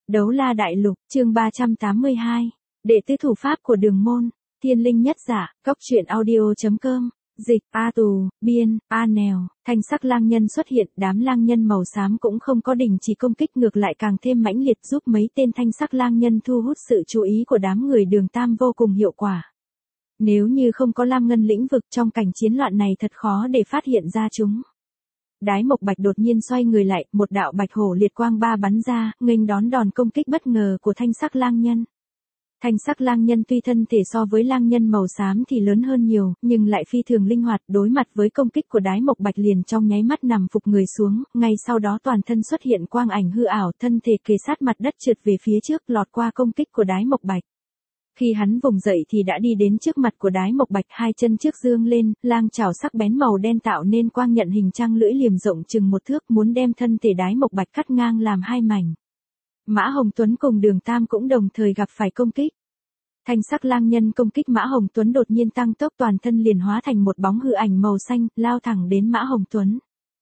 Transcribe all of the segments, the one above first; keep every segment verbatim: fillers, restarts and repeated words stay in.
Đấu la đại lục, chương ba trăm tám mươi hai. Đệ tứ thủ pháp của Đường Môn, Thiên Linh Nhất Giả, Cốc truyện audio.com, dịch, A Tù, biên, A Nèo, thanh sắc lang nhân xuất hiện, đám lang nhân màu xám cũng không có đình chỉ công kích ngược lại càng thêm mãnh liệt giúp mấy tên thanh sắc lang nhân thu hút sự chú ý của đám người Đường Tam vô cùng hiệu quả. Nếu như không có Lam Ngân lĩnh vực trong cảnh chiến loạn này thật khó để phát hiện ra chúng. Đái Mộc Bạch đột nhiên xoay người lại, một đạo bạch hổ liệt quang ba bắn ra, nghênh đón đòn công kích bất ngờ của thanh sắc lang nhân. Thanh sắc lang nhân tuy thân thể so với lang nhân màu xám thì lớn hơn nhiều, nhưng lại phi thường linh hoạt, đối mặt với công kích của Đái Mộc Bạch liền trong nháy mắt nằm phục người xuống, ngay sau đó toàn thân xuất hiện quang ảnh hư ảo, thân thể kề sát mặt đất trượt về phía trước lọt qua công kích của Đái Mộc Bạch. Khi hắn vùng dậy thì đã đi đến trước mặt của Đái Mộc Bạch, hai chân trước dương lên, lang chảo sắc bén màu đen tạo nên quang nhận hình trăng lưỡi liềm rộng chừng một thước muốn đem thân thể Đái Mộc Bạch cắt ngang làm hai mảnh. Mã Hồng Tuấn cùng Đường Tam cũng đồng thời gặp phải công kích. Thanh sắc lang nhân công kích Mã Hồng Tuấn đột nhiên tăng tốc, toàn thân liền hóa thành một bóng hư ảnh màu xanh, lao thẳng đến Mã Hồng Tuấn.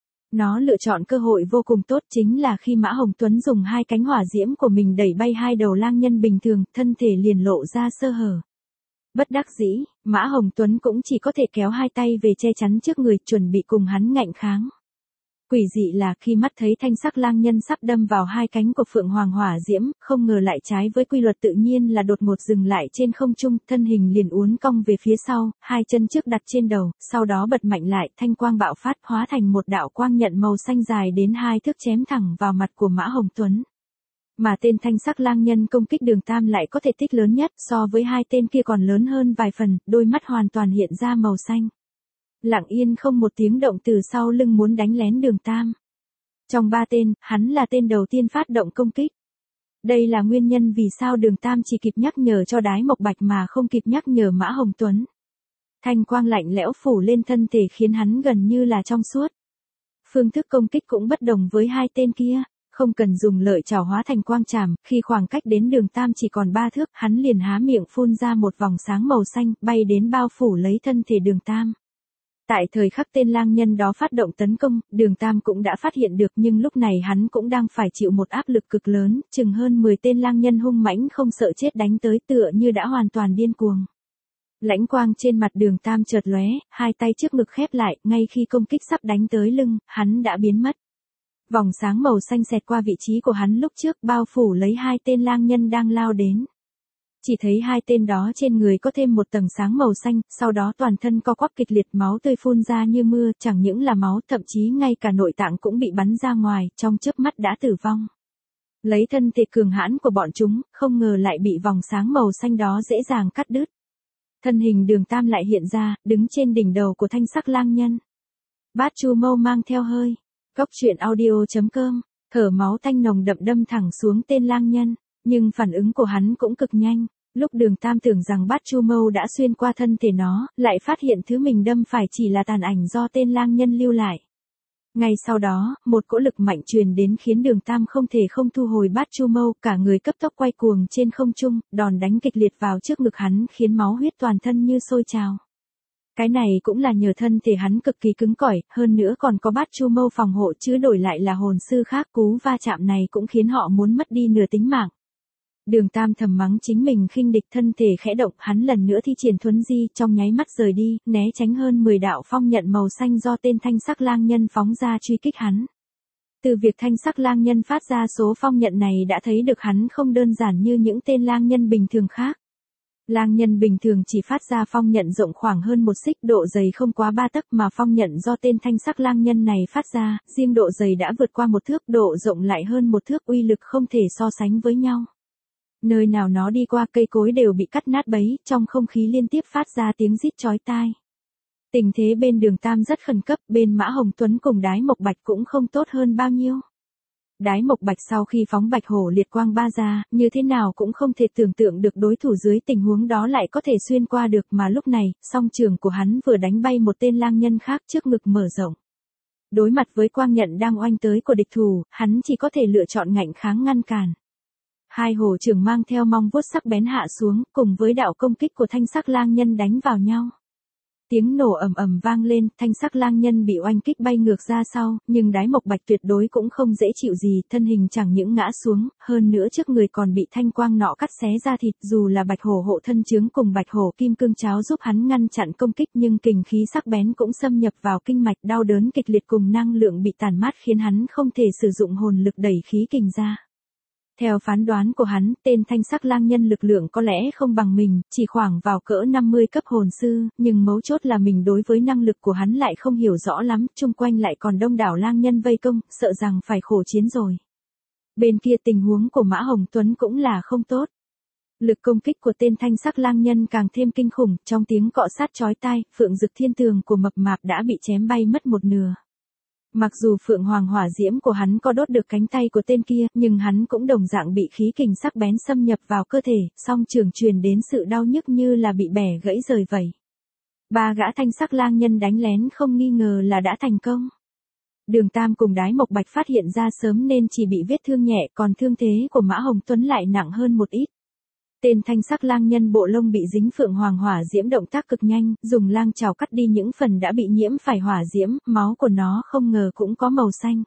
Nó lựa chọn cơ hội vô cùng tốt, chính là khi Mã Hồng Tuấn dùng hai cánh hỏa diễm của mình đẩy bay hai đầu lang nhân bình thường, thân thể liền lộ ra sơ hở. Bất đắc dĩ, Mã Hồng Tuấn cũng chỉ có thể kéo hai tay về che chắn trước người, chuẩn bị cùng hắn ngạnh kháng. Quỷ dị là khi mắt thấy thanh sắc lang nhân sắp đâm vào hai cánh của Phượng Hoàng hỏa diễm, không ngờ lại trái với quy luật tự nhiên là đột ngột dừng lại trên không trung, thân hình liền uốn cong về phía sau, hai chân trước đặt trên đầu, sau đó bật mạnh lại, thanh quang bạo phát hóa thành một đạo quang nhận màu xanh dài đến hai thước chém thẳng vào mặt của Mã Hồng Tuấn. Mà tên thanh sắc lang nhân công kích Đường Tam lại có thể tích lớn nhất, so với hai tên kia còn lớn hơn vài phần, đôi mắt hoàn toàn hiện ra màu xanh. Lặng yên không một tiếng động từ sau lưng muốn đánh lén Đường Tam. Trong ba tên, hắn là tên đầu tiên phát động công kích. Đây là nguyên nhân vì sao Đường Tam chỉ kịp nhắc nhở cho Đái Mộc Bạch mà không kịp nhắc nhở Mã Hồng Tuấn. Thanh quang lạnh lẽo phủ lên thân thể khiến hắn gần như là trong suốt. Phương thức công kích cũng bất đồng với hai tên kia, không cần dùng lợi chảo hóa thành quang trảm, khi khoảng cách đến Đường Tam chỉ còn ba thước, hắn liền há miệng phun ra một vòng sáng màu xanh, bay đến bao phủ lấy thân thể Đường Tam. Tại thời khắc tên lang nhân đó phát động tấn công, Đường Tam cũng đã phát hiện được, nhưng lúc này hắn cũng đang phải chịu một áp lực cực lớn, chừng hơn mười tên lang nhân hung mãnh không sợ chết đánh tới tựa như đã hoàn toàn điên cuồng. Lãnh quang trên mặt Đường Tam chợt lóe, hai tay trước ngực khép lại, ngay khi công kích sắp đánh tới lưng, hắn đã biến mất. Vòng sáng màu xanh xẹt qua vị trí của hắn lúc trước, bao phủ lấy hai tên lang nhân đang lao đến. Chỉ thấy hai tên đó trên người có thêm một tầng sáng màu xanh, sau đó toàn thân co quắp kịch liệt, máu tươi phun ra như mưa, chẳng những là máu, thậm chí ngay cả nội tạng cũng bị bắn ra ngoài, trong chớp mắt đã tử vong. Lấy thân thể cường hãn của bọn chúng, không ngờ lại bị vòng sáng màu xanh đó dễ dàng cắt đứt. Thân hình Đường Tam lại hiện ra, đứng trên đỉnh đầu của thanh sắc lang nhân. Bát Chu Mâu mang theo hơi. Cốc truyện audio.com, thở máu tanh nồng đậm đâm thẳng xuống tên lang nhân. Nhưng phản ứng của hắn cũng cực nhanh, lúc Đường Tam tưởng rằng Bát Chu Mâu đã xuyên qua thân thể nó, lại phát hiện thứ mình đâm phải chỉ là tàn ảnh do tên lang nhân lưu lại. Ngay sau đó, một cỗ lực mạnh truyền đến khiến Đường Tam không thể không thu hồi Bát Chu Mâu, cả người cấp tốc quay cuồng trên không trung, đòn đánh kịch liệt vào trước ngực hắn khiến máu huyết toàn thân như sôi trào. Cái này cũng là nhờ thân thể hắn cực kỳ cứng cỏi, hơn nữa còn có Bát Chu Mâu phòng hộ chứ đổi lại là hồn sư khác, cú va chạm này cũng khiến họ muốn mất đi nửa tính mạng. Đường Tam thầm mắng chính mình khinh địch, thân thể khẽ động, hắn lần nữa thi triển thuấn di, trong nháy mắt rời đi, né tránh hơn mười đạo phong nhận màu xanh do tên thanh sắc lang nhân phóng ra truy kích hắn. Từ việc thanh sắc lang nhân phát ra số phong nhận này đã thấy được hắn không đơn giản như những tên lang nhân bình thường khác. Lang nhân bình thường chỉ phát ra phong nhận rộng khoảng hơn một xích, độ dày không quá ba tấc, mà phong nhận do tên thanh sắc lang nhân này phát ra, riêng độ dày đã vượt qua một thước, độ rộng lại hơn một thước, uy lực không thể so sánh với nhau. Nơi nào nó đi qua cây cối đều bị cắt nát bấy, trong không khí liên tiếp phát ra tiếng rít chói tai. Tình thế bên Đường Tam rất khẩn cấp, bên Mã Hồng Tuấn cùng Đái Mộc Bạch cũng không tốt hơn bao nhiêu. Đái Mộc Bạch sau khi phóng bạch hổ liệt quang ba ra, như thế nào cũng không thể tưởng tượng được đối thủ dưới tình huống đó lại có thể xuyên qua được, mà lúc này, song trường của hắn vừa đánh bay một tên lang nhân khác trước ngực mở rộng. Đối mặt với quang nhận đang oanh tới của địch thủ, hắn chỉ có thể lựa chọn ngạnh kháng ngăn cản. Hai hổ trưởng mang theo mong vuốt sắc bén hạ xuống, cùng với đạo công kích của thanh sắc lang nhân đánh vào nhau. Tiếng nổ ầm ầm vang lên, thanh sắc lang nhân bị oanh kích bay ngược ra sau, nhưng Đái Mộc Bạch tuyệt đối cũng không dễ chịu gì, thân hình chẳng những ngã xuống, hơn nữa trước người còn bị thanh quang nọ cắt xé ra thịt, dù là Bạch Hổ hộ thân chướng cùng Bạch Hổ kim cương cháo giúp hắn ngăn chặn công kích, nhưng kình khí sắc bén cũng xâm nhập vào kinh mạch, đau đớn kịch liệt cùng năng lượng bị tàn mát khiến hắn không thể sử dụng hồn lực đẩy khí kình ra. Theo phán đoán của hắn, tên thanh sắc lang nhân lực lượng có lẽ không bằng mình, chỉ khoảng vào cỡ năm mươi cấp hồn sư, nhưng mấu chốt là mình đối với năng lực của hắn lại không hiểu rõ lắm, chung quanh lại còn đông đảo lang nhân vây công, sợ rằng phải khổ chiến rồi. Bên kia tình huống của Mã Hồng Tuấn cũng là không tốt. Lực công kích của tên thanh sắc lang nhân càng thêm kinh khủng, trong tiếng cọ sát chói tai, Phượng Dực Thiên Tường của mập mạp đã bị chém bay mất một nửa. Mặc dù Phượng Hoàng hỏa diễm của hắn có đốt được cánh tay của tên kia, nhưng hắn cũng đồng dạng bị khí kình sắc bén xâm nhập vào cơ thể, song trường truyền đến sự đau nhức như là bị bẻ gãy rời vậy. Ba gã thanh sắc lang nhân đánh lén không nghi ngờ là đã thành công. Đường Tam cùng Đái Mộc Bạch phát hiện ra sớm nên chỉ bị vết thương nhẹ, còn thương thế của Mã Hồng Tuấn lại nặng hơn một ít. Tên thanh sắc lang nhân bộ lông bị dính Phượng Hoàng hỏa diễm động tác cực nhanh, dùng lang chảo cắt đi những phần đã bị nhiễm phải hỏa diễm, máu của nó không ngờ cũng có màu xanh.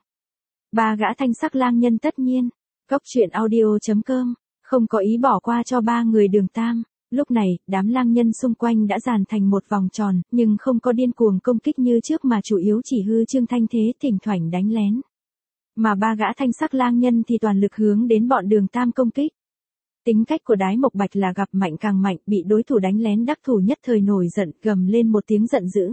Ba gã thanh sắc lang nhân tất nhiên, Cốc truyện audio chấm com, không có ý bỏ qua cho ba người Đường Tam. Lúc này, đám lang nhân xung quanh đã dàn thành một vòng tròn, nhưng không có điên cuồng công kích như trước mà chủ yếu chỉ hư trương thanh thế, thỉnh thoảng đánh lén. Mà ba gã thanh sắc lang nhân thì toàn lực hướng đến bọn Đường Tam công kích. Tính cách của Đái Mộc Bạch là gặp mạnh càng mạnh, bị đối thủ đánh lén đắc thủ nhất thời nổi giận, gầm lên một tiếng giận dữ.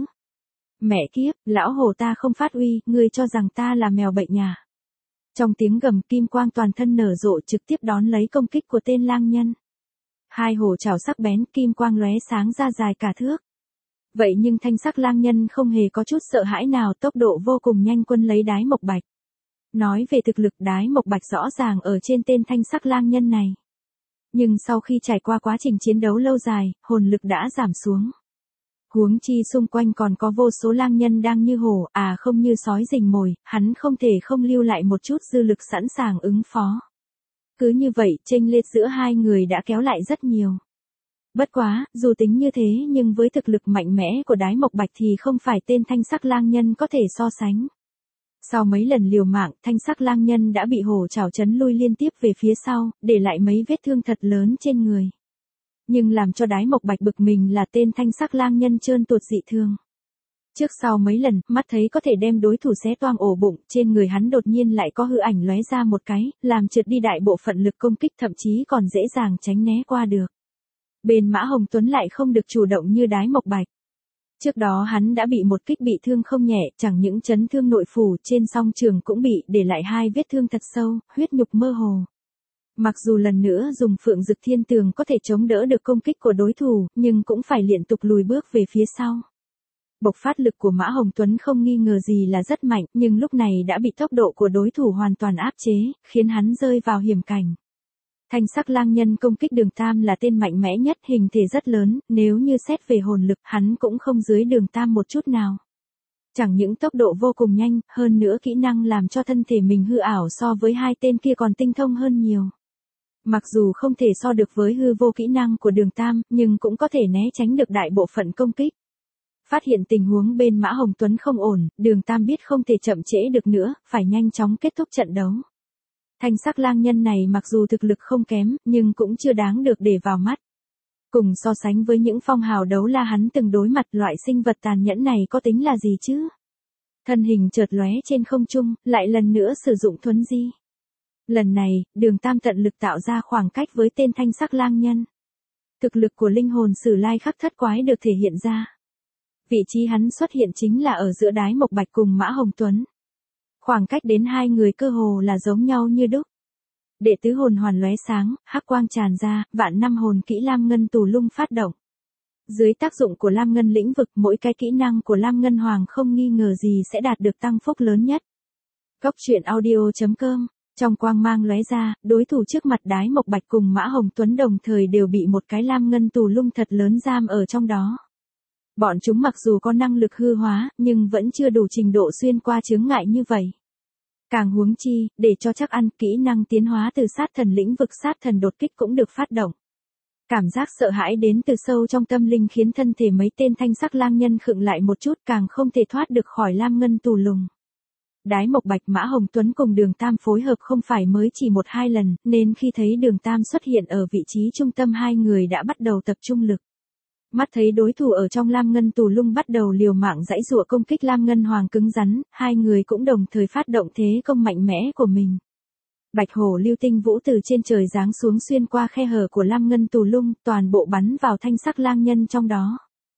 Mẹ kiếp, lão hồ ta không phát uy, ngươi cho rằng ta là mèo bệnh nhà. Trong tiếng gầm, kim quang toàn thân nở rộ trực tiếp đón lấy công kích của tên lang nhân. Hai hồ chảo sắc bén, kim quang lóe sáng ra dài cả thước. Vậy nhưng thanh sắc lang nhân không hề có chút sợ hãi nào, tốc độ vô cùng nhanh quân lấy Đái Mộc Bạch. Nói về thực lực, Đái Mộc Bạch rõ ràng ở trên tên thanh sắc lang nhân này. Nhưng sau khi trải qua quá trình chiến đấu lâu dài, hồn lực đã giảm xuống. Huống chi xung quanh còn có vô số lang nhân đang như hổ, à không như sói rình mồi, hắn không thể không lưu lại một chút dư lực sẵn sàng ứng phó. Cứ như vậy, chênh lệch giữa hai người đã kéo lại rất nhiều. Bất quá, dù tính như thế nhưng với thực lực mạnh mẽ của Đái Mộc Bạch thì không phải tên thanh sắc lang nhân có thể so sánh. Sau mấy lần liều mạng, thanh sắc lang nhân đã bị hổ chảo chấn lui liên tiếp về phía sau, để lại mấy vết thương thật lớn trên người. Nhưng làm cho Đái Mộc Bạch bực mình là tên thanh sắc lang nhân trơn tuột dị thương. Trước sau mấy lần, mắt thấy có thể đem đối thủ xé toang ổ bụng, trên người hắn đột nhiên lại có hư ảnh lóe ra một cái, làm trượt đi đại bộ phận lực công kích, thậm chí còn dễ dàng tránh né qua được. Bên Mã Hồng Tuấn lại không được chủ động như Đái Mộc Bạch. Trước đó hắn đã bị một kích bị thương không nhẹ, chẳng những chấn thương nội phủ, trên song trường cũng bị, để lại hai vết thương thật sâu, huyết nhục mơ hồ. Mặc dù lần nữa dùng Phượng Dực Thiên Tường có thể chống đỡ được công kích của đối thủ, nhưng cũng phải liên tục lùi bước về phía sau. Bộc phát lực của Mã Hồng Tuấn không nghi ngờ gì là rất mạnh, nhưng lúc này đã bị tốc độ của đối thủ hoàn toàn áp chế, khiến hắn rơi vào hiểm cảnh. Thanh sắc lang nhân công kích Đường Tam là tên mạnh mẽ nhất, hình thể rất lớn, nếu như xét về hồn lực, hắn cũng không dưới Đường Tam một chút nào. Chẳng những tốc độ vô cùng nhanh, hơn nữa kỹ năng làm cho thân thể mình hư ảo so với hai tên kia còn tinh thông hơn nhiều. Mặc dù không thể so được với hư vô kỹ năng của Đường Tam, nhưng cũng có thể né tránh được đại bộ phận công kích. Phát hiện tình huống bên Mã Hồng Tuấn không ổn, Đường Tam biết không thể chậm trễ được nữa, phải nhanh chóng kết thúc trận đấu. Thanh sắc lang nhân này mặc dù thực lực không kém, nhưng cũng chưa đáng được để vào mắt. Cùng so sánh với những phong hào đấu la hắn từng đối mặt, loại sinh vật tàn nhẫn này có tính là gì chứ? Thân hình chợt lóe trên không trung, lại lần nữa sử dụng thuấn di. Lần này, Đường Tam tận lực tạo ra khoảng cách với tên thanh sắc lang nhân. Thực lực của linh hồn Sử Lai Khắc Thất Quái được thể hiện ra. Vị trí hắn xuất hiện chính là ở giữa Đái Mộc Bạch cùng Mã Hồng Tuấn. Khoảng cách đến hai người cơ hồ là giống nhau như đúc. Đệ tứ hồn hoàn lóe sáng, hắc quang tràn ra, vạn năm hồn kỹ Lam Ngân Tù Lung phát động. Dưới tác dụng của Lam Ngân lĩnh vực, mỗi cái kỹ năng của Lam Ngân Hoàng không nghi ngờ gì sẽ đạt được tăng phúc lớn nhất. Cốc truyện audio chấm com, trong quang mang lóe ra, đối thủ trước mặt Đái Mộc Bạch cùng Mã Hồng Tuấn đồng thời đều bị một cái Lam Ngân Tù Lung thật lớn giam ở trong đó. Bọn chúng mặc dù có năng lực hư hóa, nhưng vẫn chưa đủ trình độ xuyên qua chướng ngại như vậy. Càng huống chi, để cho chắc ăn, kỹ năng tiến hóa từ sát thần lĩnh vực sát thần đột kích cũng được phát động. Cảm giác sợ hãi đến từ sâu trong tâm linh khiến thân thể mấy tên thanh sắc lang nhân khựng lại một chút, càng không thể thoát được khỏi lam ngân tù lùng. Đái Mộc Bạch, Mã Hồng Tuấn cùng Đường Tam phối hợp không phải mới chỉ một hai lần, nên khi thấy Đường Tam xuất hiện ở vị trí trung tâm hai người đã bắt đầu tập trung lực. Mắt thấy đối thủ ở trong lam ngân tù lung bắt đầu liều mạng giãy giụa công kích lam ngân hoàng cứng rắn, hai người cũng đồng thời phát động thế công mạnh mẽ của mình. Bạch hổ lưu tinh vũ từ trên trời giáng xuống xuyên qua khe hở của lam ngân tù lung, toàn bộ bắn vào thanh sắc lang nhân trong đó.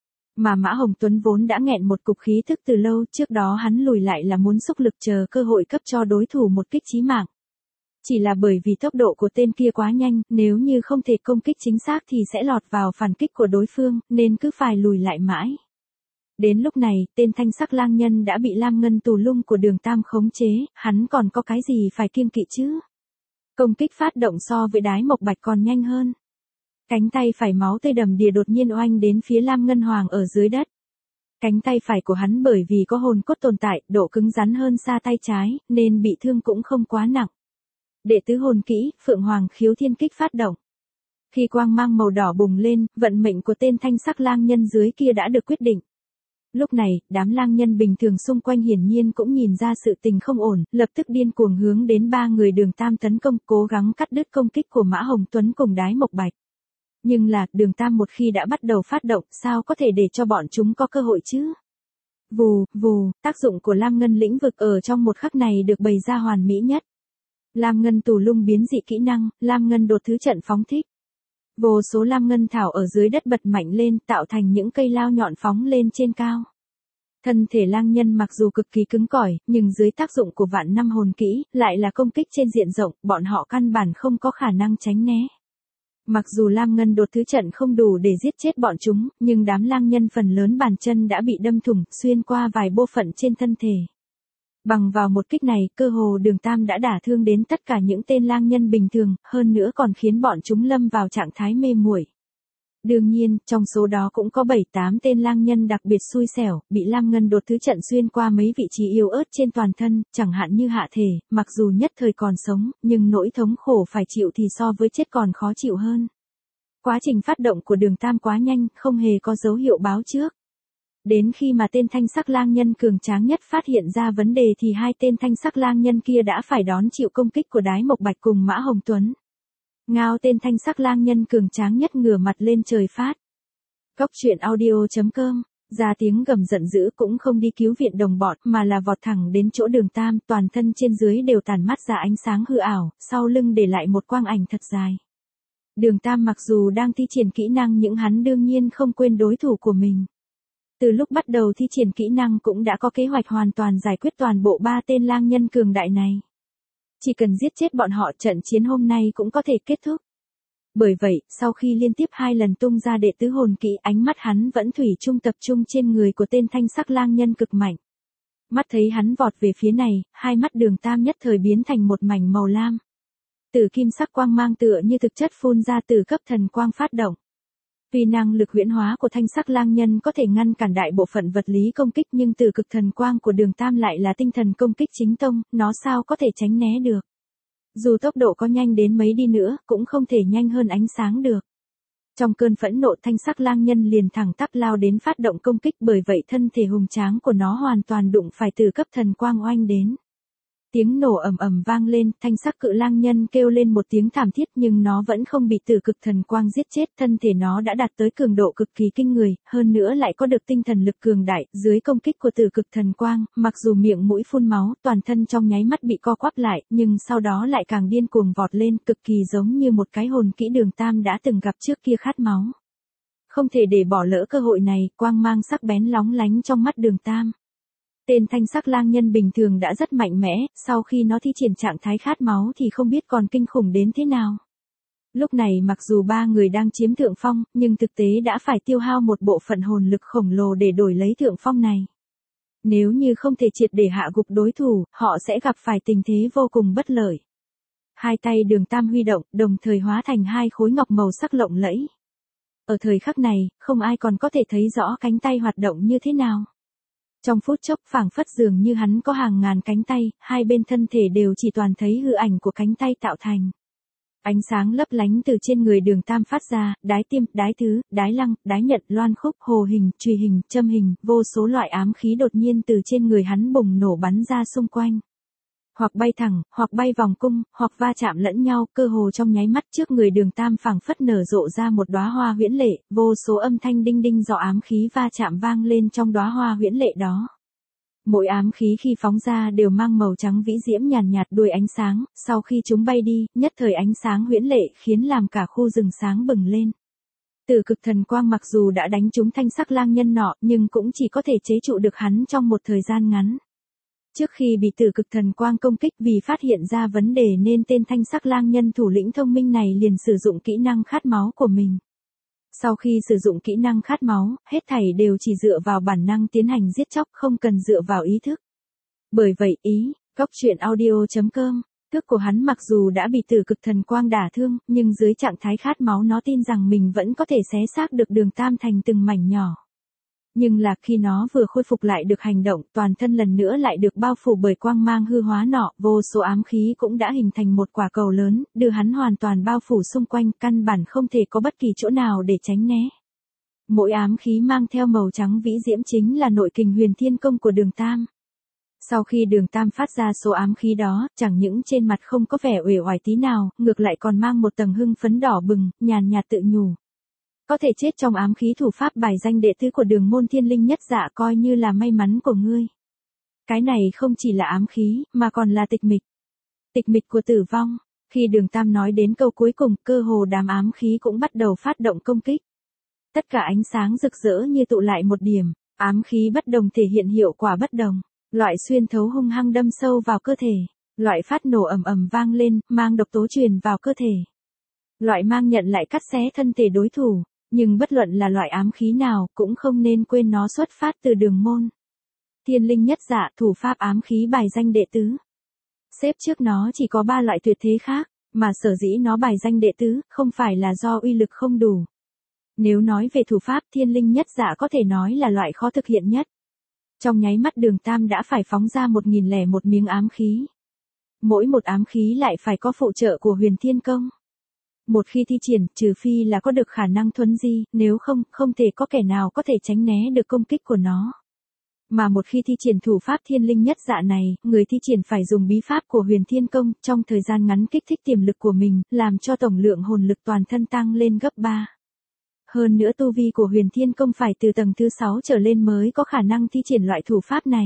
Mà Mã Hồng Tuấn vốn đã nghẹn một cục khí thức từ lâu, trước đó hắn lùi lại là muốn xúc lực chờ cơ hội cấp cho đối thủ một kích chí mạng. Chỉ là bởi vì tốc độ của tên kia quá nhanh, nếu như không thể công kích chính xác thì sẽ lọt vào phản kích của đối phương, nên cứ phải lùi lại mãi. Đến lúc này, tên thanh sắc lang nhân đã bị lam ngân tù lung của Đường Tam khống chế, hắn còn có cái gì phải kiêng kỵ chứ? Công kích phát động so với Đái Mộc Bạch còn nhanh hơn. Cánh tay phải máu tươi đầm đìa đột nhiên oanh đến phía lam ngân hoàng ở dưới đất. Cánh tay phải của hắn bởi vì có hồn cốt tồn tại, độ cứng rắn hơn xa tay trái, nên bị thương cũng không quá nặng. Đệ tứ hồn kỹ, Phượng Hoàng Khiếu Thiên Kích phát động. Khi quang mang màu đỏ bùng lên, vận mệnh của tên thanh sắc lang nhân dưới kia đã được quyết định. Lúc này, đám lang nhân bình thường xung quanh hiển nhiên cũng nhìn ra sự tình không ổn, lập tức điên cuồng hướng đến ba người Đường Tam tấn công, cố gắng cắt đứt công kích của Mã Hồng Tuấn cùng Đái Mộc Bạch. Nhưng là, Đường Tam một khi đã bắt đầu phát động, sao có thể để cho bọn chúng có cơ hội chứ? Vù, vù, tác dụng của lam ngân lĩnh vực ở trong một khắc này được bày ra hoàn mỹ nhất. Lam ngân tù lung biến dị kỹ năng, lam ngân đột thứ trận phóng thích. Vô số lam ngân thảo ở dưới đất bật mạnh lên, tạo thành những cây lao nhọn phóng lên trên cao. Thân thể lang nhân mặc dù cực kỳ cứng cỏi, nhưng dưới tác dụng của vạn năm hồn kỹ, lại là công kích trên diện rộng, bọn họ căn bản không có khả năng tránh né. Mặc dù lam ngân đột thứ trận không đủ để giết chết bọn chúng, nhưng đám lang nhân phần lớn bàn chân đã bị đâm thủng, xuyên qua vài bộ phận trên thân thể. Bằng vào một kích này, cơ hồ Đường Tam đã đả thương đến tất cả những tên lang nhân bình thường, hơn nữa còn khiến bọn chúng lâm vào trạng thái mê muội. Đương nhiên, trong số đó cũng có bảy tám tên lang nhân đặc biệt xui xẻo, bị lam ngân đột thứ trận xuyên qua mấy vị trí yếu ớt trên toàn thân, chẳng hạn như hạ thể, mặc dù nhất thời còn sống, nhưng nỗi thống khổ phải chịu thì so với chết còn khó chịu hơn. Quá trình phát động của Đường Tam quá nhanh, không hề có dấu hiệu báo trước. Đến khi mà tên thanh sắc lang nhân cường tráng nhất phát hiện ra vấn đề thì hai tên thanh sắc lang nhân kia đã phải đón chịu công kích của Đái Mộc Bạch cùng Mã Hồng Tuấn. Ngao tên thanh sắc lang nhân cường tráng nhất ngửa mặt lên trời phát. Cóc truyện audio chấm com, ra tiếng gầm giận dữ cũng không đi cứu viện đồng bọn mà là vọt thẳng đến chỗ Đường Tam, toàn thân trên dưới đều tàn mắt ra ánh sáng hư ảo, sau lưng để lại một quang ảnh thật dài. Đường Tam mặc dù đang thi triển kỹ năng nhưng hắn đương nhiên không quên đối thủ của mình. Từ lúc bắt đầu thi triển kỹ năng cũng đã có kế hoạch hoàn toàn giải quyết toàn bộ ba tên lang nhân cường đại này. Chỉ cần giết chết bọn họ, trận chiến hôm nay cũng có thể kết thúc. Bởi vậy, sau khi liên tiếp hai lần tung ra đệ tứ hồn kỹ, ánh mắt hắn vẫn thủy chung tập trung trên người của tên thanh sắc lang nhân cực mạnh. Mắt thấy hắn vọt về phía này, hai mắt Đường Tam nhất thời biến thành một mảnh màu lam. Tử kim sắc quang mang tựa như thực chất phun ra từ cấp thần quang phát động. Vì năng lực huyễn hóa của thanh sắc lang nhân có thể ngăn cản đại bộ phận vật lý công kích, nhưng từ cực thần quang của Đường Tam lại là tinh thần công kích chính tông, nó sao có thể tránh né được. Dù tốc độ có nhanh đến mấy đi nữa, cũng không thể nhanh hơn ánh sáng được. Trong cơn phẫn nộ, thanh sắc lang nhân liền thẳng tắp lao đến phát động công kích, bởi vậy thân thể hùng tráng của nó hoàn toàn đụng phải từ cấp thần quang oanh đến. Tiếng nổ ầm ầm vang lên, thanh sắc cự lang nhân kêu lên một tiếng thảm thiết, nhưng nó vẫn không bị tử cực thần quang giết chết, thân thể nó đã đạt tới cường độ cực kỳ kinh người, hơn nữa lại có được tinh thần lực cường đại, dưới công kích của tử cực thần quang, mặc dù miệng mũi phun máu, toàn thân trong nháy mắt bị co quắp lại, nhưng sau đó lại càng điên cuồng vọt lên, cực kỳ giống như một cái hồn kỹ Đường Tam đã từng gặp trước kia khát máu. Không thể để bỏ lỡ cơ hội này, quang mang sắc bén lóng lánh trong mắt Đường Tam. Tên thanh sắc lang nhân bình thường đã rất mạnh mẽ, sau khi nó thi triển trạng thái khát máu thì không biết còn kinh khủng đến thế nào. Lúc này mặc dù ba người đang chiếm thượng phong, nhưng thực tế đã phải tiêu hao một bộ phận hồn lực khổng lồ để đổi lấy thượng phong này. Nếu như không thể triệt để hạ gục đối thủ, họ sẽ gặp phải tình thế vô cùng bất lợi. Hai tay Đường Tam huy động, đồng thời hóa thành hai khối ngọc màu sắc lộng lẫy. Ở thời khắc này, không ai còn có thể thấy rõ cánh tay hoạt động như thế nào. Trong phút chốc, phảng phất dường như hắn có hàng ngàn cánh tay, hai bên thân thể đều chỉ toàn thấy hư ảnh của cánh tay tạo thành. Ánh sáng lấp lánh từ trên người Đường Tam phát ra, đái tiêm, đái thứ, đái lăng, đái nhận, loan khúc, hồ hình, chùy hình, châm hình, vô số loại ám khí đột nhiên từ trên người hắn bùng nổ bắn ra xung quanh. Hoặc bay thẳng, hoặc bay vòng cung, hoặc va chạm lẫn nhau, cơ hồ trong nháy mắt trước người Đường Tam phảng phất nở rộ ra một đóa hoa huyễn lệ, vô số âm thanh đinh đinh do ám khí va chạm vang lên trong đóa hoa huyễn lệ đó. Mỗi ám khí khi phóng ra đều mang màu trắng vĩ diễm nhàn nhạt, nhạt đuôi ánh sáng, sau khi chúng bay đi, nhất thời ánh sáng huyễn lệ khiến làm cả khu rừng sáng bừng lên. Tử cực thần quang mặc dù đã đánh trúng thanh sắc lang nhân nọ, nhưng cũng chỉ có thể chế trụ được hắn trong một thời gian ngắn. Trước khi bị tử cực thần quang công kích, vì phát hiện ra vấn đề nên tên thanh sắc lang nhân thủ lĩnh thông minh này liền sử dụng kỹ năng khát máu của mình. Sau khi sử dụng kỹ năng khát máu, hết thảy đều chỉ dựa vào bản năng tiến hành giết chóc, không cần dựa vào ý thức. Bởi vậy ý, góc truyện audio chấm com, thức của hắn mặc dù đã bị tử cực thần quang đả thương, nhưng dưới trạng thái khát máu nó tin rằng mình vẫn có thể xé xác được Đường Tam thành từng mảnh nhỏ. Nhưng là khi nó vừa khôi phục lại được hành động, toàn thân lần nữa lại được bao phủ bởi quang mang hư hóa nọ, vô số ám khí cũng đã hình thành một quả cầu lớn, đưa hắn hoàn toàn bao phủ xung quanh, căn bản không thể có bất kỳ chỗ nào để tránh né. Mỗi ám khí mang theo màu trắng vĩ diễm chính là nội kình Huyền Thiên Công của Đường Tam. Sau khi Đường Tam phát ra số ám khí đó, chẳng những trên mặt không có vẻ uể oải tí nào, ngược lại còn mang một tầng hưng phấn đỏ bừng, nhàn nhạt tự nhủ. Có thể chết trong ám khí thủ pháp bài danh đệ tứ của Đường môn Thiên Linh Nhất Dạ coi như là may mắn của ngươi. Cái này không chỉ là ám khí, mà còn là tịch mịch. Tịch mịch của tử vong. Khi Đường Tam nói đến câu cuối cùng, cơ hồ đám ám khí cũng bắt đầu phát động công kích. Tất cả ánh sáng rực rỡ như tụ lại một điểm, ám khí bất đồng thể hiện hiệu quả bất đồng. Loại xuyên thấu hung hăng đâm sâu vào cơ thể, loại phát nổ ầm ầm vang lên, mang độc tố truyền vào cơ thể. Loại mang nhận lại cắt xé thân thể đối thủ. Nhưng bất luận là loại ám khí nào, cũng không nên quên nó xuất phát từ Đường môn Thiên Linh Nhất Dạ, thủ pháp ám khí bài danh đệ tứ. Xếp trước nó chỉ có ba loại tuyệt thế khác, mà sở dĩ nó bài danh đệ tứ, không phải là do uy lực không đủ. Nếu nói về thủ pháp Thiên Linh Nhất Dạ có thể nói là loại khó thực hiện nhất. Trong nháy mắt Đường Tam đã phải phóng ra một nghìn lẻ một miếng ám khí. Mỗi một ám khí lại phải có phụ trợ của Huyền Thiên Công. Một khi thi triển, trừ phi là có được khả năng thuấn di, nếu không, không thể có kẻ nào có thể tránh né được công kích của nó. Mà một khi thi triển thủ pháp Thiên Linh Nhất Dạ này, người thi triển phải dùng bí pháp của Huyền Thiên Công, trong thời gian ngắn kích thích tiềm lực của mình, làm cho tổng lượng hồn lực toàn thân tăng lên gấp ba. Hơn nữa tu vi của Huyền Thiên Công phải từ tầng thứ sáu trở lên mới có khả năng thi triển loại thủ pháp này.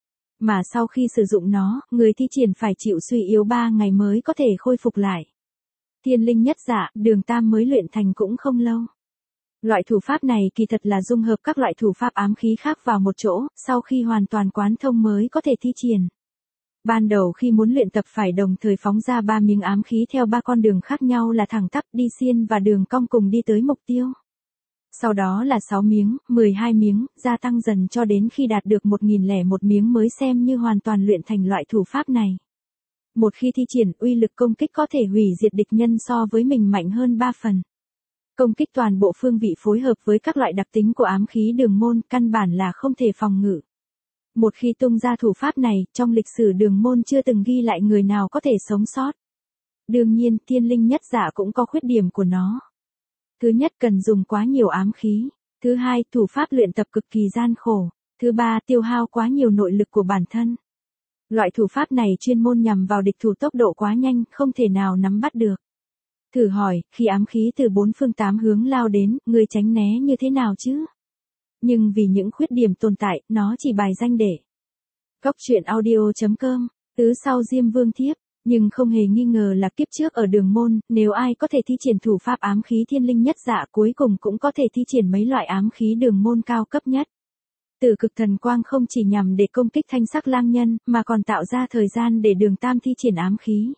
Mà sau khi sử dụng nó, người thi triển phải chịu suy yếu ba ngày mới có thể khôi phục lại. Thiên Linh Nhất Dạ, Đường Tam mới luyện thành cũng không lâu. Loại thủ pháp này kỳ thật là dung hợp các loại thủ pháp ám khí khác vào một chỗ, sau khi hoàn toàn quán thông mới có thể thi triển. Ban đầu khi muốn luyện tập phải đồng thời phóng ra ba miếng ám khí theo ba con đường khác nhau là thẳng tắp, đi xiên và đường cong cùng đi tới mục tiêu. Sau đó là sáu miếng, mười hai miếng, gia tăng dần cho đến khi đạt được một nghìn lẻ một miếng mới xem như hoàn toàn luyện thành loại thủ pháp này. Một khi thi triển, uy lực công kích có thể hủy diệt địch nhân so với mình mạnh hơn ba phần. Công kích toàn bộ phương vị phối hợp với các loại đặc tính của ám khí Đường môn, căn bản là không thể phòng ngự. Một khi tung ra thủ pháp này, trong lịch sử Đường môn chưa từng ghi lại người nào có thể sống sót. Đương nhiên, Thiên Linh Nhất Dạ cũng có khuyết điểm của nó. Thứ nhất, cần dùng quá nhiều ám khí. Thứ hai, thủ pháp luyện tập cực kỳ gian khổ. Thứ ba, tiêu hao quá nhiều nội lực của bản thân. Loại thủ pháp này chuyên môn nhằm vào địch thủ tốc độ quá nhanh, không thể nào nắm bắt được. Thử hỏi, khi ám khí từ bốn phương tám hướng lao đến, người tránh né như thế nào chứ? Nhưng vì những khuyết điểm tồn tại, nó chỉ bài danh để. Góc truyện audio chấm com, tứ sau Diêm Vương Thiếp, nhưng không hề nghi ngờ là kiếp trước ở Đường môn, nếu ai có thể thi triển thủ pháp ám khí Thiên Linh Nhất Dạ cuối cùng cũng có thể thi triển mấy loại ám khí Đường môn cao cấp nhất. Tử cực thần quang không chỉ nhằm để công kích thanh sắc lang nhân, mà còn tạo ra thời gian để Đường Tam thi triển ám khí.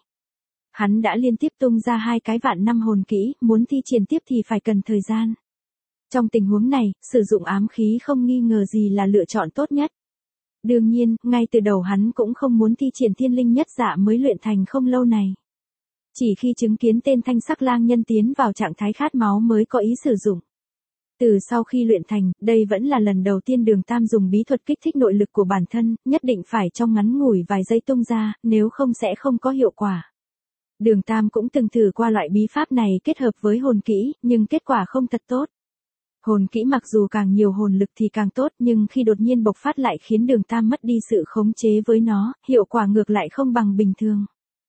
Hắn đã liên tiếp tung ra hai cái vạn năm hồn kỹ, muốn thi triển tiếp thì phải cần thời gian. Trong tình huống này, sử dụng ám khí không nghi ngờ gì là lựa chọn tốt nhất. Đương nhiên, ngay từ đầu hắn cũng không muốn thi triển Thiên Linh Nhất Dạ mới luyện thành không lâu này. Chỉ khi chứng kiến tên thanh sắc lang nhân tiến vào trạng thái khát máu mới có ý sử dụng. Từ sau khi luyện thành, đây vẫn là lần đầu tiên Đường Tam dùng bí thuật kích thích nội lực của bản thân, nhất định phải trong ngắn ngủi vài giây tung ra, nếu không sẽ không có hiệu quả. Đường Tam cũng từng thử qua loại bí pháp này kết hợp với hồn kỹ, nhưng kết quả không thật tốt. Hồn kỹ mặc dù càng nhiều hồn lực thì càng tốt, nhưng khi đột nhiên bộc phát lại khiến Đường Tam mất đi sự khống chế với nó, hiệu quả ngược lại không bằng bình thường.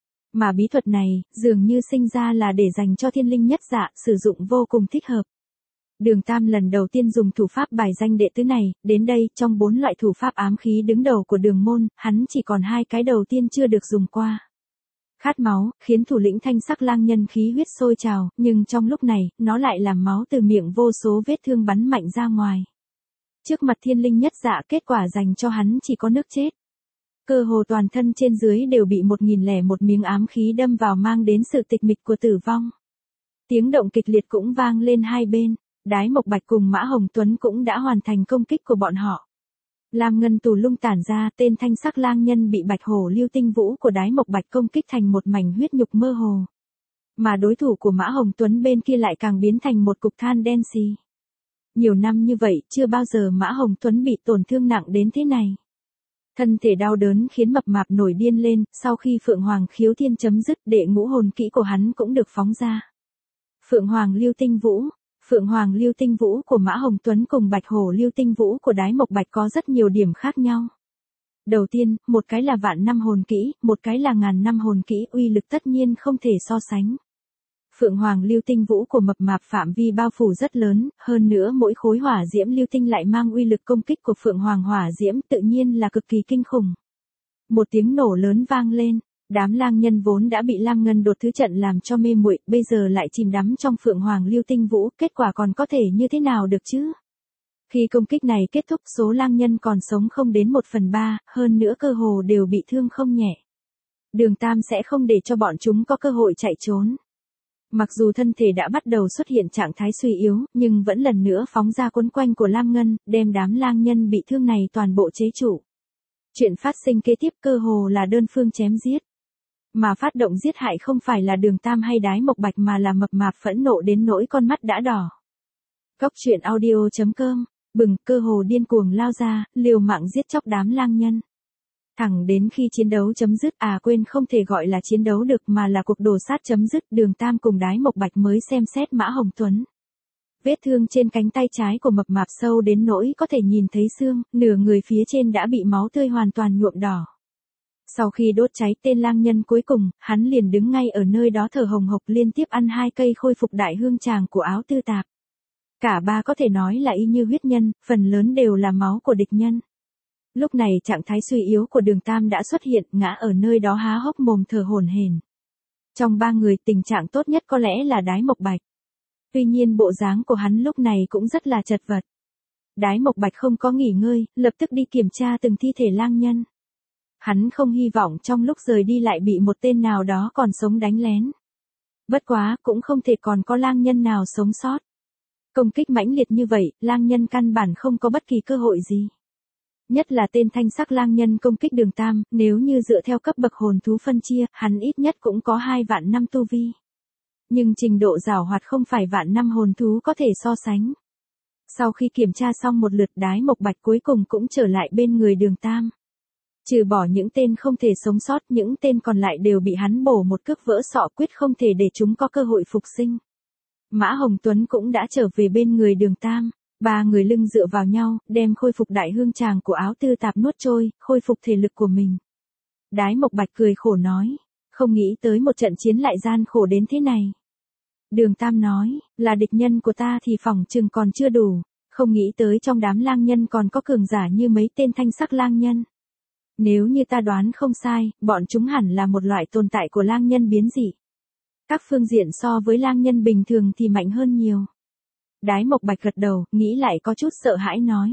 Mà bí thuật này, dường như sinh ra là để dành cho thiên linh nhất dạ, sử dụng vô cùng thích hợp. Đường Tam lần đầu tiên dùng thủ pháp bài danh đệ tứ này, đến đây, trong bốn loại thủ pháp ám khí đứng đầu của đường môn, hắn chỉ còn hai cái đầu tiên chưa được dùng qua. Khát máu, khiến thủ lĩnh Thanh Sắc Lang Nhân khí huyết sôi trào, nhưng trong lúc này, nó lại làm máu từ miệng vô số vết thương bắn mạnh ra ngoài. Trước mặt thiên linh nhất dạ, kết quả dành cho hắn chỉ có nước chết. Cơ hồ toàn thân trên dưới đều bị một nghìn lẻ một miếng ám khí đâm vào, mang đến sự tịch mịch của tử vong. Tiếng động kịch liệt cũng vang lên hai bên, Đái Mộc Bạch cùng Mã Hồng Tuấn cũng đã hoàn thành công kích của bọn họ. Lam ngân tù lung tản ra, tên Thanh Sắc Lang Nhân bị Bạch Hổ Lưu Tinh Vũ của Đái Mộc Bạch công kích thành một mảnh huyết nhục mơ hồ. Mà đối thủ của Mã Hồng Tuấn bên kia lại càng biến thành một cục than đen xì. Nhiều năm như vậy, chưa bao giờ Mã Hồng Tuấn bị tổn thương nặng đến thế này. Thân thể đau đớn khiến mập mạp nổi điên lên, sau khi Phượng Hoàng Khiếu Thiên chấm dứt, đệ ngũ hồn kỹ của hắn cũng được phóng ra. Phượng Hoàng Lưu Tinh Vũ. Phượng Hoàng Lưu Tinh Vũ của Mã Hồng Tuấn cùng Bạch Hổ Lưu Tinh Vũ của Đái Mộc Bạch có rất nhiều điểm khác nhau. Đầu tiên, một cái là vạn năm hồn kỹ, một cái là ngàn năm hồn kỹ, uy lực tất nhiên không thể so sánh. Phượng Hoàng Lưu Tinh Vũ của mập mạp phạm vi bao phủ rất lớn, hơn nữa mỗi khối hỏa diễm lưu tinh lại mang uy lực công kích của Phượng Hoàng hỏa diễm, tự nhiên là cực kỳ kinh khủng. Một tiếng nổ lớn vang lên, đám lang nhân vốn đã bị Lam Ngân đột thứ trận làm cho mê muội, bây giờ lại chìm đắm trong Phượng Hoàng Lưu Tinh Vũ, kết quả còn có thể như thế nào được chứ? Khi công kích này kết thúc, số lang nhân còn sống không đến một phần ba, hơn nữa cơ hồ đều bị thương không nhẹ. Đường Tam sẽ không để cho bọn chúng có cơ hội chạy trốn. Mặc dù thân thể đã bắt đầu xuất hiện trạng thái suy yếu, nhưng vẫn lần nữa phóng ra quấn quanh của Lam Ngân, đem đám lang nhân bị thương này toàn bộ chế trụ. Chuyện phát sinh kế tiếp cơ hồ là đơn phương chém giết. Mà phát động giết hại không phải là Đường Tam hay Đái Mộc Bạch mà là mập mạp phẫn nộ đến nỗi con mắt đã đỏ. Góc truyện audio chấm com, bừng, cơ hồ điên cuồng lao ra, liều mạng giết chóc đám lang nhân. Thẳng đến khi chiến đấu chấm dứt, à quên, không thể gọi là chiến đấu được mà là cuộc đổ sát chấm dứt, Đường Tam cùng Đái Mộc Bạch mới xem xét Mã Hồng Tuấn. Vết thương trên cánh tay trái của mập mạp sâu đến nỗi có thể nhìn thấy xương, nửa người phía trên đã bị máu tươi hoàn toàn nhuộm đỏ. Sau khi đốt cháy tên lang nhân cuối cùng, hắn liền đứng ngay ở nơi đó thở hồng hộc, liên tiếp ăn hai cây khôi phục đại hương tràng của áo tư tạp. Cả ba có thể nói là y như huyết nhân, phần lớn đều là máu của địch nhân. Lúc này trạng thái suy yếu của Đường Tam đã xuất hiện, ngã ở nơi đó há hốc mồm thở hổn hển. Trong ba người, tình trạng tốt nhất có lẽ là Đái Mộc Bạch. Tuy nhiên bộ dáng của hắn lúc này cũng rất là chật vật. Đái Mộc Bạch không có nghỉ ngơi, lập tức đi kiểm tra từng thi thể lang nhân. Hắn không hy vọng trong lúc rời đi lại bị một tên nào đó còn sống đánh lén. Bất quá, cũng không thể còn có lang nhân nào sống sót. Công kích mãnh liệt như vậy, lang nhân căn bản không có bất kỳ cơ hội gì. Nhất là tên Thanh Sắc Lang Nhân công kích Đường Tam, nếu như dựa theo cấp bậc hồn thú phân chia, hắn ít nhất cũng có hai vạn năm tu vi. Nhưng trình độ giảo hoạt không phải vạn năm hồn thú có thể so sánh. Sau khi kiểm tra xong một lượt, Đái Mộc Bạch cuối cùng cũng trở lại bên người Đường Tam. Trừ bỏ những tên không thể sống sót, những tên còn lại đều bị hắn bổ một cước vỡ sọ, quyết không thể để chúng có cơ hội phục sinh. Mã Hồng Tuấn cũng đã trở về bên người Đường Tam. Ba người lưng dựa vào nhau, đem khôi phục đại hương tràng của áo tư tạp nuốt trôi, khôi phục thể lực của mình. Đái Mộc Bạch cười khổ nói, không nghĩ tới một trận chiến lại gian khổ đến thế này. Đường Tam nói, là địch nhân của ta thì phỏng chừng còn chưa đủ, không nghĩ tới trong đám lang nhân còn có cường giả như mấy tên Thanh Sắc Lang Nhân. Nếu như ta đoán không sai, bọn chúng hẳn là một loại tồn tại của lang nhân biến dị. Các phương diện so với lang nhân bình thường thì mạnh hơn nhiều. Đái Mộc Bạch gật đầu, nghĩ lại có chút sợ hãi nói.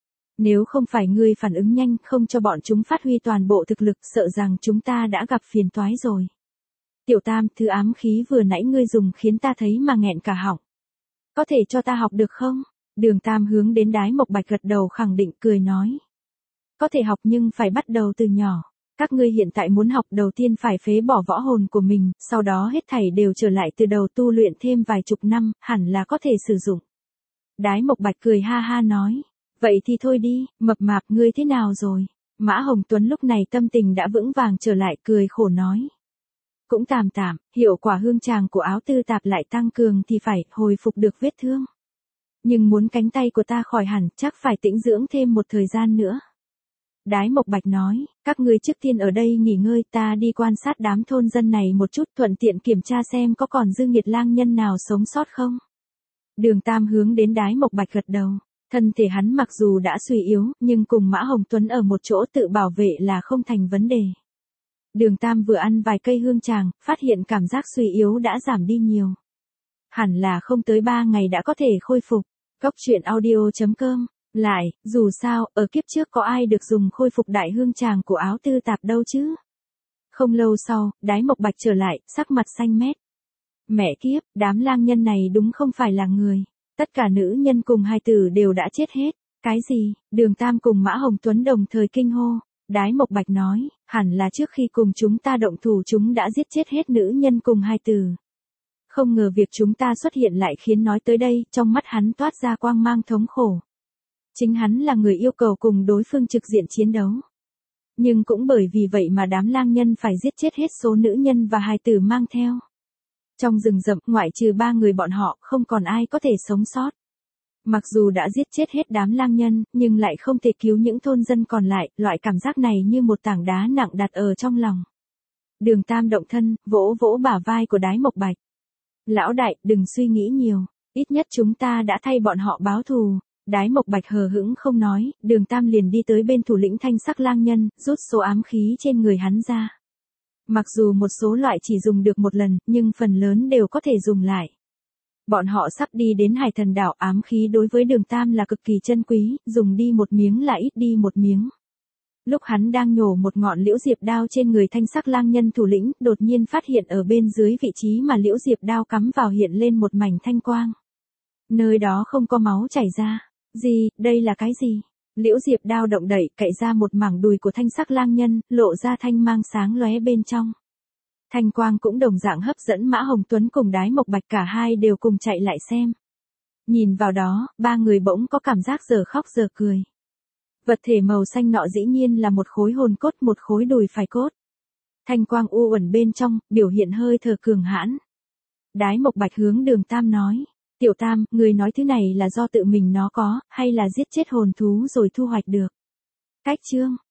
Nếu không phải ngươi phản ứng nhanh, không cho bọn chúng phát huy toàn bộ thực lực, sợ rằng chúng ta đã gặp phiền toái rồi. Tiểu Tam, thứ ám khí vừa nãy ngươi dùng khiến ta thấy mà nghẹn cả họng. Có thể cho ta học được không? Đường Tam hướng đến Đái Mộc Bạch gật đầu khẳng định, cười nói. Có thể học nhưng phải bắt đầu từ nhỏ. Các ngươi hiện tại muốn học, đầu tiên phải phế bỏ võ hồn của mình, sau đó hết thảy đều trở lại từ đầu, tu luyện thêm vài chục năm, hẳn là có thể sử dụng. Đái Mộc Bạch cười ha ha nói, vậy thì thôi đi, mập mạp, ngươi thế nào rồi? Mã Hồng Tuấn lúc này tâm tình đã vững vàng trở lại, cười khổ nói. cũng tạm tạm, hiệu quả hương tràng của áo tư tạp lại tăng cường thì phải hồi phục được vết thương. Nhưng muốn cánh tay của ta khỏi hẳn chắc phải tĩnh dưỡng thêm một thời gian nữa. Đái Mộc Bạch nói, các ngươi trước tiên ở đây nghỉ ngơi, ta đi quan sát đám thôn dân này một chút, thuận tiện kiểm tra xem có còn dư nghiệt lang nhân nào sống sót không. Đường Tam hướng đến Đái Mộc Bạch gật đầu. Thân thể hắn mặc dù đã suy yếu, nhưng cùng Mã Hồng Tuấn ở một chỗ tự bảo vệ là không thành vấn đề. Đường Tam vừa ăn vài cây hương tràng, phát hiện cảm giác suy yếu đã giảm đi nhiều. Hẳn là không tới ba ngày đã có thể khôi phục. Cốc truyện audio chấm com. Lại, dù sao, ở kiếp trước có ai được dùng khôi phục đại hương tràng của áo tư tạp đâu chứ. Không lâu sau, Đái Mộc Bạch trở lại, sắc mặt xanh mét. Mẹ kiếp, đám lang nhân này đúng không phải là người. Tất cả nữ nhân cùng hai tử đều đã chết hết. Cái gì? Đường Tam cùng Mã Hồng Tuấn đồng thời kinh hô. Đái Mộc Bạch nói, hẳn là trước khi cùng chúng ta động thủ chúng đã giết chết hết nữ nhân cùng hai tử. Không ngờ việc chúng ta xuất hiện lại khiến nói tới đây, trong mắt hắn toát ra quang mang thống khổ. Chính hắn là người yêu cầu cùng đối phương trực diện chiến đấu. Nhưng cũng bởi vì vậy mà đám lang nhân phải giết chết hết số nữ nhân và hài tử mang theo. Trong rừng rậm, ngoại trừ ba người bọn họ, không còn ai có thể sống sót. Mặc dù đã giết chết hết đám lang nhân, nhưng lại không thể cứu những thôn dân còn lại, loại cảm giác này như một tảng đá nặng đặt ở trong lòng. Đường Tam động thân, vỗ vỗ bả vai của Đái Mộc Bạch. Lão đại, đừng suy nghĩ nhiều, ít nhất chúng ta đã thay bọn họ báo thù. Đái Mộc Bạch hờ hững không nói, Đường Tam liền đi tới bên thủ lĩnh thanh sắc lang nhân, rút số ám khí trên người hắn ra. Mặc dù một số loại chỉ dùng được một lần, nhưng phần lớn đều có thể dùng lại. Bọn họ sắp đi đến Hải Thần đảo, ám khí đối với Đường Tam là cực kỳ chân quý, dùng đi một miếng là ít đi một miếng. Lúc hắn đang nhổ một ngọn liễu diệp đao trên người thanh sắc lang nhân thủ lĩnh, đột nhiên phát hiện ở bên dưới vị trí mà liễu diệp đao cắm vào hiện lên một mảnh thanh quang. Nơi đó không có máu chảy ra. Gì, đây là cái gì? Liễu diệp đao động đẩy, cậy ra một mảng đùi của thanh sắc lang nhân, lộ ra thanh mang sáng lóe bên trong. Thanh quang cũng đồng dạng hấp dẫn Mã Hồng Tuấn cùng Đái Mộc Bạch, cả hai đều cùng chạy lại xem. Nhìn vào đó, ba người bỗng có cảm giác giờ khóc giờ cười. Vật thể màu xanh nọ dĩ nhiên là một khối hồn cốt, một khối đùi phải cốt. Thanh quang u uẩn bên trong, biểu hiện hơi thở cường hãn. Đái Mộc Bạch hướng Đường Tam nói. Tiểu Tam, người nói thứ này là do tự mình nó có, hay là giết chết hồn thú rồi thu hoạch được? Cách chương,